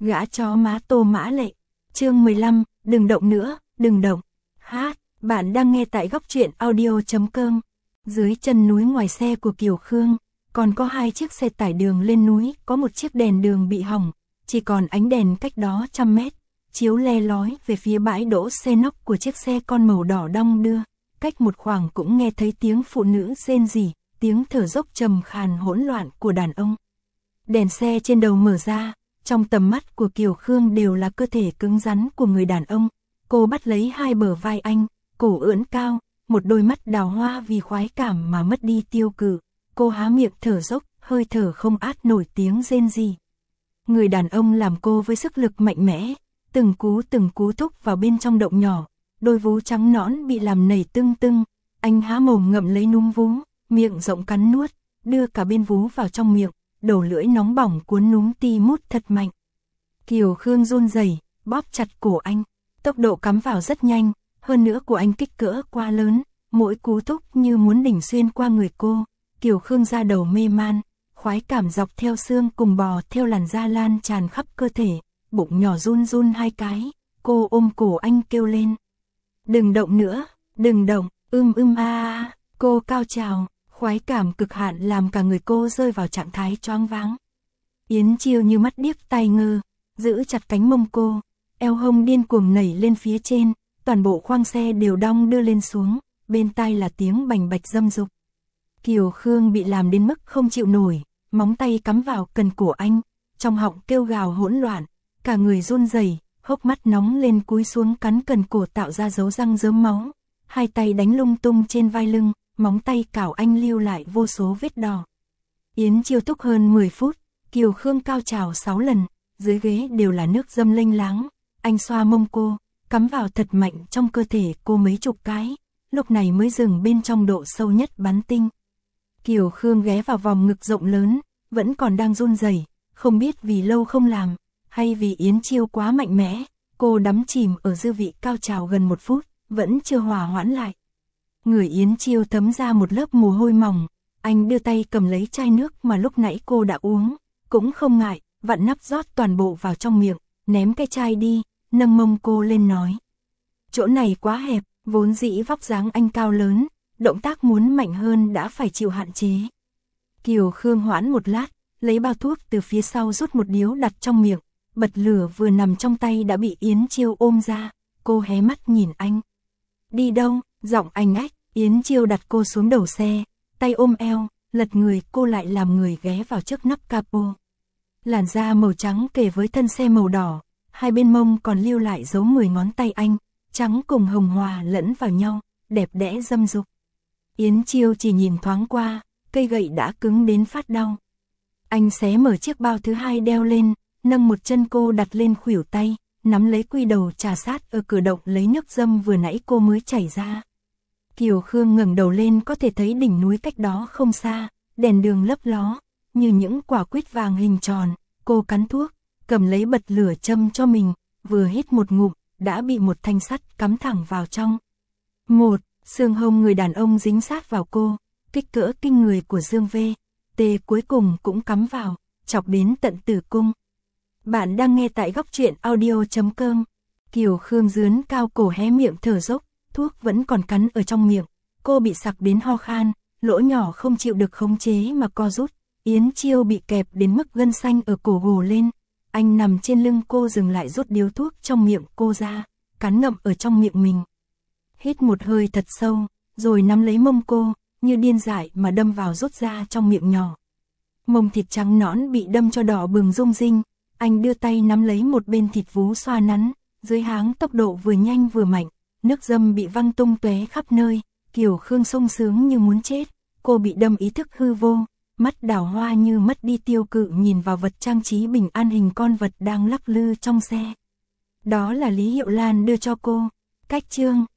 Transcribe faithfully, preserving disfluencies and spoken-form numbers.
Gã chó má Tô Mã Lệ. Chương mười lăm, đừng động nữa, đừng động. Hát, bạn đang nghe tại góc truyện audio.com. Dưới chân núi ngoài xe của Kiều Khương, còn có hai chiếc xe tải đường lên núi, có một chiếc đèn đường bị hỏng, chỉ còn ánh đèn cách đó trăm mét, chiếu le lói về phía bãi đỗ xe nóc của chiếc xe con màu đỏ đong đưa. Cách một khoảng cũng nghe thấy tiếng phụ nữ rên rỉ, tiếng thở dốc trầm khàn hỗn loạn của đàn ông. Đèn xe trên đầu mở ra, trong tầm mắt của Kiều Khương đều là cơ thể cứng rắn của người đàn ông. Cô bắt lấy hai bờ vai anh, cổ ưỡn cao, một đôi mắt đào hoa vì khoái cảm mà mất đi tiêu cự. Cô há miệng thở dốc, hơi thở không át nổi tiếng rên rỉ. Người đàn ông làm cô với sức lực mạnh mẽ, từng cú từng cú thúc vào bên trong động nhỏ, đôi vú trắng nõn bị làm nảy tưng tưng. Anh há mồm ngậm lấy núm vú, miệng rộng cắn nuốt, đưa cả bên vú vào trong miệng, đầu lưỡi nóng bỏng cuốn núm ti mút thật mạnh. Kiều Khương run rẩy, bóp chặt cổ anh, tốc độ cắm vào rất nhanh, hơn nữa của anh kích cỡ quá lớn, mỗi cú thúc như muốn đỉnh xuyên qua người cô. Kiều Khương da đầu mê man, khoái cảm dọc theo xương cùng bò theo làn da lan tràn khắp cơ thể, bụng nhỏ run run hai cái, cô ôm cổ anh kêu lên. Đừng động nữa, đừng động, ưm ưm a a, cô cao trào, khoái cảm cực hạn làm cả người cô rơi vào trạng thái choáng váng. Yến Chiêu như mắt điếc tai ngơ, giữ chặt cánh mông cô, eo hông điên cuồng nảy lên phía trên, toàn bộ khoang xe đều đong đưa lên xuống, bên tai là tiếng bành bạch dâm dục. Kiều Khương bị làm đến mức không chịu nổi, móng tay cắm vào cần cổ anh, trong họng kêu gào hỗn loạn, cả người run rẩy, hốc mắt nóng lên cúi xuống cắn cần cổ tạo ra dấu răng rớm máu, hai tay đánh lung tung trên vai lưng, móng tay cào anh lưu lại vô số vết đỏ. Yến Chiêu thúc hơn mười phút, Kiều Khương cao trào sáu lần, dưới ghế đều là nước dâm lênh láng, anh xoa mông cô, cắm vào thật mạnh trong cơ thể cô mấy chục cái, lúc này mới dừng bên trong độ sâu nhất bắn tinh. Kiều Khương ghé vào vòng ngực rộng lớn, vẫn còn đang run rẩy, không biết vì lâu không làm, hay vì Yến Chiêu quá mạnh mẽ, cô đắm chìm ở dư vị cao trào gần một phút, vẫn chưa hòa hoãn lại. Người Yến Chiêu thấm ra một lớp mồ hôi mỏng, anh đưa tay cầm lấy chai nước mà lúc nãy cô đã uống, cũng không ngại, vặn nắp rót toàn bộ vào trong miệng, ném cái chai đi, nâng mông cô lên nói. Chỗ này quá hẹp, vốn dĩ vóc dáng anh cao lớn, động tác muốn mạnh hơn đã phải chịu hạn chế. Kiều Khương hoãn một lát, lấy bao thuốc từ phía sau rút một điếu đặt trong miệng, bật lửa vừa nằm trong tay đã bị Yến Chiêu ôm ra, cô hé mắt nhìn anh. Đi đâu? Giọng anh ách, Yến Chiêu đặt cô xuống đầu xe, tay ôm eo, lật người cô lại làm người ghé vào trước nắp capo. Làn da màu trắng kề với thân xe màu đỏ, hai bên mông còn lưu lại dấu mười ngón tay anh, trắng cùng hồng hòa lẫn vào nhau, đẹp đẽ dâm dục. Yến Chiêu chỉ nhìn thoáng qua, cây gậy đã cứng đến phát đau. Anh xé mở chiếc bao thứ hai đeo lên, nâng một chân cô đặt lên khuỷu tay, nắm lấy quy đầu trà sát ở cửa động lấy nước dâm vừa nãy cô mới chảy ra. Kiều Khương ngẩng đầu lên có thể thấy đỉnh núi cách đó không xa, đèn đường lấp ló, như những quả quýt vàng hình tròn, cô cắn thuốc, cầm lấy bật lửa châm cho mình, vừa hít một ngụm, đã bị một thanh sắt cắm thẳng vào trong. Một, xương hông người đàn ông dính sát vào cô, kích cỡ kinh người của Dương V. T cuối cùng cũng cắm vào, chọc đến tận tử cung. Bạn đang nghe tại góc truyện audio.com. Kiều Khương dướn cao cổ hé miệng thở dốc, thuốc vẫn còn cắn ở trong miệng, cô bị sặc đến ho khan, lỗ nhỏ không chịu được khống chế mà co rút. Yến Chiêu bị kẹp đến mức gân xanh ở cổ gồ lên, anh nằm trên lưng cô dừng lại rút điếu thuốc trong miệng cô ra, cắn ngậm ở trong miệng mình. Hít một hơi thật sâu, rồi nắm lấy mông cô, như điên dại mà đâm vào rút ra trong miệng nhỏ. Mông thịt trắng nõn bị đâm cho đỏ bừng rung rinh, anh đưa tay nắm lấy một bên thịt vú xoa nắn, dưới háng tốc độ vừa nhanh vừa mạnh, nước dâm bị văng tung tóe khắp nơi, Kiều Khương sung sướng như muốn chết, cô bị đâm ý thức hư vô, mắt đảo hoa như mất đi tiêu cự nhìn vào vật trang trí bình an hình con vật đang lắc lư trong xe. Đó là Lý Hiệu Lan đưa cho cô. Cách chương